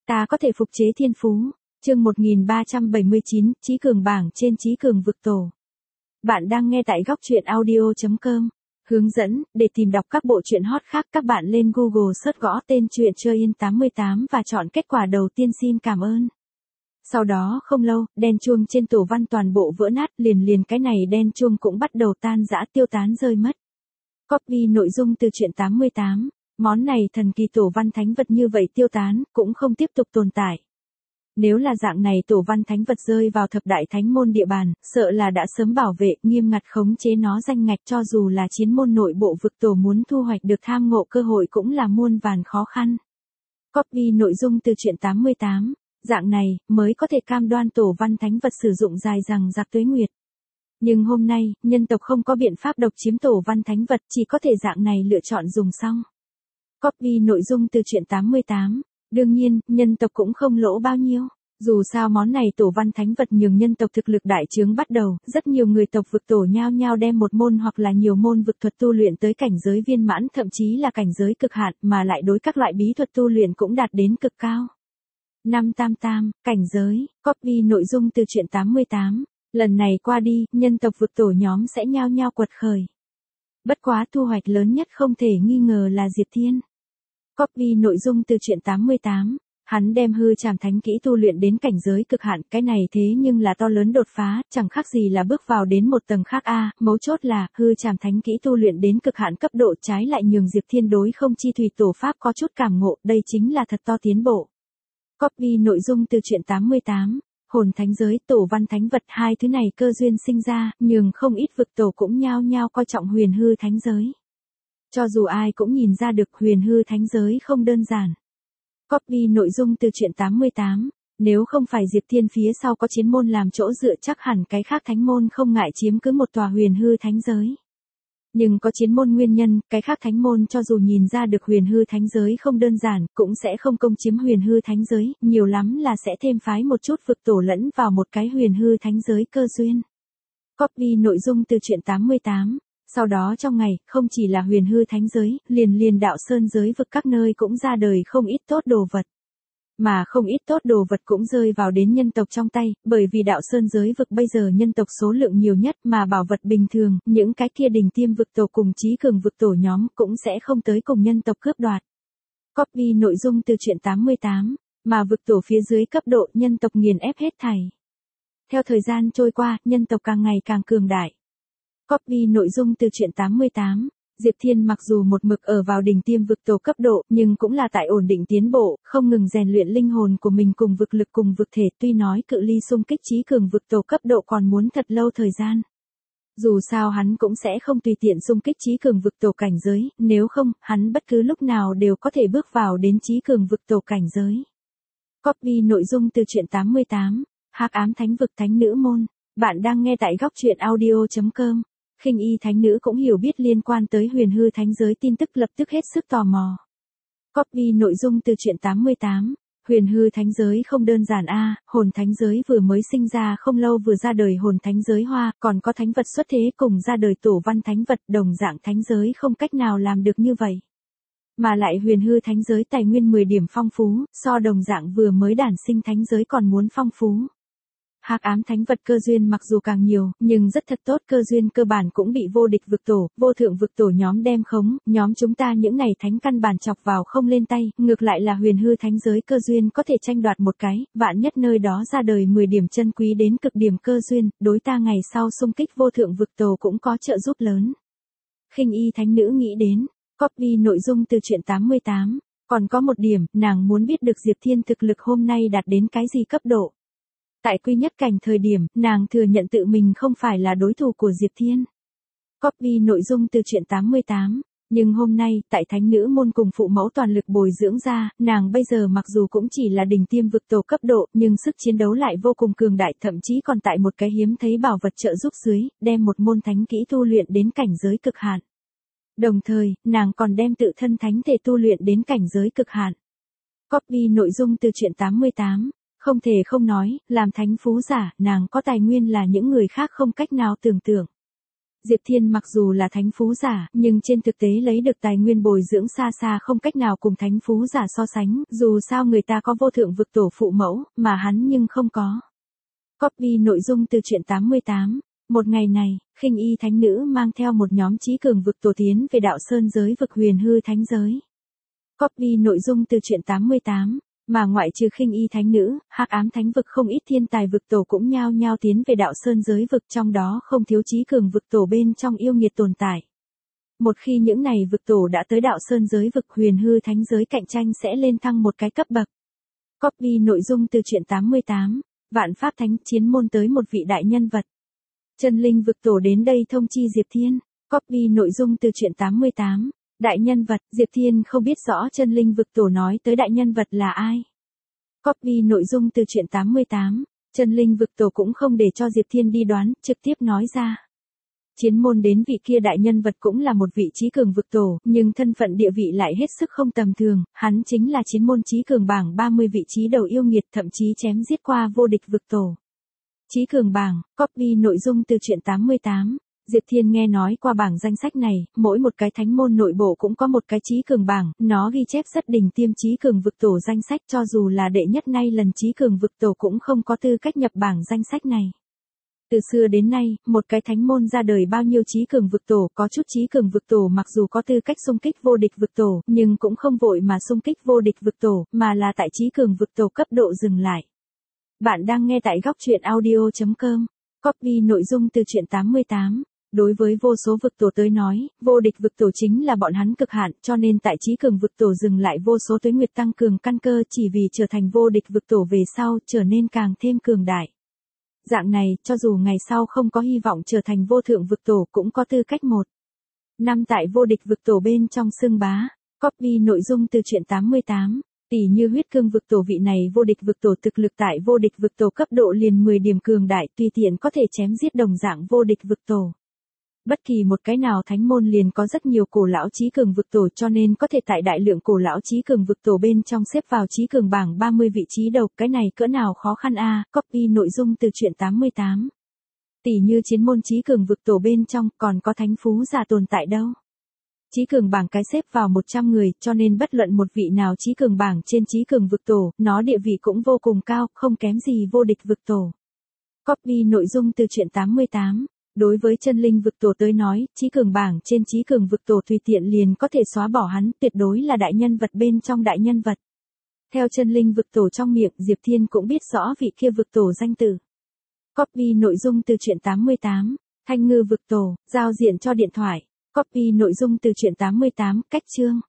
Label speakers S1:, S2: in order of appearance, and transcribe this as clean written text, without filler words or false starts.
S1: Ta có thể phục chế thiên phú. Chương 1379, Trí Cường bảng trên Trí Cường vực tổ. Bạn đang nghe tại góc truyện audio.com. Hướng dẫn, để tìm đọc các bộ truyện hot khác các bạn lên Google search gõ tên truyện Chơi Yên 88 và chọn kết quả đầu tiên xin cảm ơn. Sau đó không lâu, đen chuông trên tổ văn toàn bộ vỡ nát, liền cái này đen chuông cũng bắt đầu tan rã tiêu tán rơi mất. Copy nội dung từ truyện 88. Món này thần kỳ tổ văn thánh vật như vậy tiêu tán, cũng không tiếp tục tồn tại. Nếu là dạng này tổ văn thánh vật rơi vào thập đại thánh môn địa bàn, sợ là đã sớm bảo vệ, nghiêm ngặt khống chế nó danh ngạch, cho dù là chiến môn nội bộ vực tổ muốn thu hoạch được tham ngộ cơ hội cũng là muôn vàn khó khăn. Copy nội dung từ truyện 88. Dạng này, mới có thể cam đoan tổ văn thánh vật sử dụng dài dằng dặc tuế nguyệt. Nhưng hôm nay, nhân tộc không có biện pháp độc chiếm tổ văn thánh vật, chỉ có thể dạng này lựa chọn dùng xong. Copy nội dung từ truyện 88. Đương nhiên, nhân tộc cũng không lỗ bao nhiêu. Dù sao món này tổ văn thánh vật nhường nhân tộc thực lực đại trướng bắt đầu, rất nhiều người tộc vực tổ nhao nhao đem một môn hoặc là nhiều môn vực thuật tu luyện tới cảnh giới viên mãn, thậm chí là cảnh giới cực hạn, mà lại đối các loại bí thuật tu luyện cũng đạt đến cực cao. 588, cảnh giới, copy nội dung từ truyện 88. Lần này qua đi, nhân tộc vực tổ nhóm sẽ nhao nhao quật khởi. Bất quá thu hoạch lớn nhất không thể nghi ngờ là Diệp Thiên. Copy nội dung từ truyện 88. Hắn đem hư trảm thánh kỹ tu luyện đến cảnh giới cực hạn, cái này thế nhưng là to lớn đột phá, chẳng khác gì là bước vào đến một tầng khác a. Mấu chốt là, hư trảm thánh kỹ tu luyện đến cực hạn cấp độ, trái lại nhường Diệp Thiên đối không chi thủy tổ pháp có chút cảm ngộ, đây chính là thật to tiến bộ. Copy nội dung từ truyện 88. Hồn thánh giới, tổ văn thánh vật, hai thứ này cơ duyên sinh ra, nhường không ít vực tổ cũng nhao nhao coi trọng huyền hư thánh giới. Cho dù ai cũng nhìn ra được huyền hư thánh giới không đơn giản. Copy nội dung từ truyện 88. Nếu không phải Diệp Thiên phía sau có chiến môn làm chỗ dựa, chắc hẳn cái khác thánh môn không ngại chiếm cứ một tòa huyền hư thánh giới. Nhưng có chiến môn nguyên nhân, cái khác thánh môn cho dù nhìn ra được huyền hư thánh giới không đơn giản, cũng sẽ không công chiếm huyền hư thánh giới, nhiều lắm là sẽ thêm phái một chút vực tổ lẫn vào một cái huyền hư thánh giới cơ duyên. Copy nội dung từ truyện 88. Sau đó trong ngày, không chỉ là huyền hư thánh giới, liền đạo sơn giới vực các nơi cũng ra đời không ít tốt đồ vật. Mà không ít tốt đồ vật cũng rơi vào đến nhân tộc trong tay, bởi vì đạo sơn giới vực bây giờ nhân tộc số lượng nhiều nhất, mà bảo vật bình thường, những cái kia đỉnh tiêm vực tổ cùng trí cường vực tổ nhóm cũng sẽ không tới cùng nhân tộc cướp đoạt. Copy nội dung từ truyện 88. Mà vực tổ phía dưới cấp độ, nhân tộc nghiền ép hết thảy. Theo thời gian trôi qua, nhân tộc càng ngày càng cường đại. Copy nội dung từ truyện 88. Diệp Thiên mặc dù một mực ở vào đỉnh tiêm vực tổ cấp độ, nhưng cũng là tại ổn định tiến bộ, không ngừng rèn luyện linh hồn của mình cùng vực lực cùng vực thể, tuy nói cự ly xung kích trí cường vực tổ cấp độ còn muốn thật lâu thời gian. Dù sao hắn cũng sẽ không tùy tiện xung kích trí cường vực tổ cảnh giới, nếu không, hắn bất cứ lúc nào đều có thể bước vào đến trí cường vực tổ cảnh giới. Copy nội dung từ truyện 88. Hắc ám thánh vực thánh nữ môn. Bạn đang nghe tại góc truyện audio.com. Khinh y thánh nữ cũng hiểu biết liên quan tới huyền hư thánh giới tin tức, lập tức hết sức tò mò. Copy nội dung từ truyện 88. Huyền hư thánh giới không đơn giản a, hồn thánh giới vừa mới sinh ra không lâu vừa ra đời hồn thánh giới hoa, còn có thánh vật xuất thế cùng ra đời tổ văn thánh vật, đồng dạng thánh giới không cách nào làm được như vậy. Mà lại huyền hư thánh giới tài nguyên 10 điểm phong phú, so đồng dạng vừa mới đản sinh thánh giới còn muốn phong phú. Hắc ám thánh vật cơ duyên mặc dù càng nhiều, nhưng rất thật tốt, cơ duyên cơ bản cũng bị vô địch vực tổ, vô thượng vực tổ nhóm đem khống, nhóm chúng ta những này thánh căn bản chọc vào không lên tay, ngược lại là huyền hư thánh giới cơ duyên có thể tranh đoạt một cái, vạn nhất nơi đó ra đời 10 điểm chân quý đến cực điểm cơ duyên, đối ta ngày sau xung kích vô thượng vực tổ cũng có trợ giúp lớn. Khinh y thánh nữ nghĩ đến. Copy nội dung từ truyện 88. Còn có một điểm, nàng muốn biết được Diệp Thiên thực lực hôm nay đạt đến cái gì cấp độ. Tại quy nhất cảnh thời điểm, nàng thừa nhận tự mình không phải là đối thủ của Diệp Thiên. Copy nội dung từ truyện 88. Nhưng hôm nay, tại thánh nữ môn cùng phụ mẫu toàn lực bồi dưỡng ra, nàng bây giờ mặc dù cũng chỉ là đỉnh tiêm vực tổ cấp độ, nhưng sức chiến đấu lại vô cùng cường đại, thậm chí còn tại một cái hiếm thấy bảo vật trợ giúp dưới, đem một môn thánh kỹ tu luyện đến cảnh giới cực hạn. Đồng thời, nàng còn đem tự thân thánh thể tu luyện đến cảnh giới cực hạn. Copy nội dung từ truyện 88. Không thể không nói, làm thánh phú giả, nàng có tài nguyên là những người khác không cách nào tưởng tượng. Diệp Thiên mặc dù là thánh phú giả, nhưng trên thực tế lấy được tài nguyên bồi dưỡng xa xa không cách nào cùng thánh phú giả so sánh, dù sao người ta có vô thượng vực tổ phụ mẫu, mà hắn nhưng không có. Copy nội dung từ truyện 88. Một ngày này, Khinh Y thánh nữ mang theo một nhóm trí cường vực tổ tiến về đạo sơn giới vực huyền hư thánh giới. Copy nội dung từ truyện 88. Mà ngoại trừ Khinh Y thánh nữ, Hắc Ám thánh vực không ít thiên tài vực tổ cũng nhao nhao tiến về đạo sơn giới vực, trong đó không thiếu trí cường vực tổ bên trong yêu nghiệt tồn tại. Một khi những này vực tổ đã tới đạo sơn giới vực huyền hư thánh giới, cạnh tranh sẽ lên thăng một cái cấp bậc. Copy nội dung từ truyện 88. Vạn Pháp Thánh chiến môn tới một vị đại nhân vật. Chân linh vực tổ đến đây thông chi Diệp Thiên. Copy nội dung từ truyện 88. Đại nhân vật, Diệp Thiên không biết rõ chân linh vực tổ nói tới đại nhân vật là ai. Copy nội dung từ truyện 88. Chân linh vực tổ cũng không để cho Diệp Thiên đi đoán, trực tiếp nói ra. Chiến môn đến vị kia đại nhân vật cũng là một vị trí cường vực tổ, nhưng thân phận địa vị lại hết sức không tầm thường, hắn chính là chiến môn trí cường bảng 30 vị trí đầu yêu nghiệt, thậm chí chém giết qua vô địch vực tổ. Trí cường bảng, copy nội dung từ truyện 88. Diệp Thiên nghe nói qua bảng danh sách này, mỗi một cái thánh môn nội bộ cũng có một cái trí cường bảng, nó ghi chép rất đỉnh tiêm trí cường vực tổ danh sách, cho dù là đệ nhất nay lần trí cường vực tổ cũng không có tư cách nhập bảng danh sách này. Từ xưa đến nay, một cái thánh môn ra đời bao nhiêu trí cường vực tổ, có chút trí cường vực tổ mặc dù có tư cách xung kích vô địch vực tổ, nhưng cũng không vội mà xung kích vô địch vực tổ, mà là tại trí cường vực tổ cấp độ dừng lại. Bạn đang nghe tại góc truyện audio.com. Copy nội dung từ truyện 88. Đối với vô số vực tổ tới nói, vô địch vực tổ chính là bọn hắn cực hạn, cho nên tại trí cường vực tổ dừng lại vô số tuế nguyệt tăng cường căn cơ, chỉ vì trở thành vô địch vực tổ về sau trở nên càng thêm cường đại. Dạng này, cho dù ngày sau không có hy vọng trở thành vô thượng vực tổ cũng có tư cách một năm tại vô địch vực tổ bên trong xưng bá. Copy nội dung từ truyện 88. Tỷ như huyết cương vực tổ, vị này vô địch vực tổ thực lực tại vô địch vực tổ cấp độ liền 10 điểm cường đại, tùy tiện có thể chém giết đồng dạng vô địch vực tổ. Bất kỳ một cái nào thánh môn liền có rất nhiều cổ lão trí cường vực tổ, cho nên có thể tại đại lượng cổ lão trí cường vực tổ bên trong xếp vào trí cường bảng 30 vị trí đầu, cái này cỡ nào khó khăn a. Copy nội dung từ truyện 88. Tỷ như chiến môn trí cường vực tổ bên trong còn có thánh phú giả tồn tại đâu. Trí cường bảng cái xếp vào 100 người, cho nên bất luận một vị nào trí cường bảng trên trí cường vực tổ, nó địa vị cũng vô cùng cao, không kém gì vô địch vực tổ. Copy nội dung từ truyện 88. Đối với chân linh vực tổ tới nói, trí cường bảng trên trí cường vực tổ tùy tiện liền có thể xóa bỏ hắn, tuyệt đối là đại nhân vật bên trong đại nhân vật. Theo chân linh vực tổ trong miệng, Diệp Thiên cũng biết rõ vị kia vực tổ danh từ. Copy nội dung từ truyện 88. Thanh ngư vực tổ, giao diện cho điện thoại. Copy nội dung từ truyện 88, cách chương.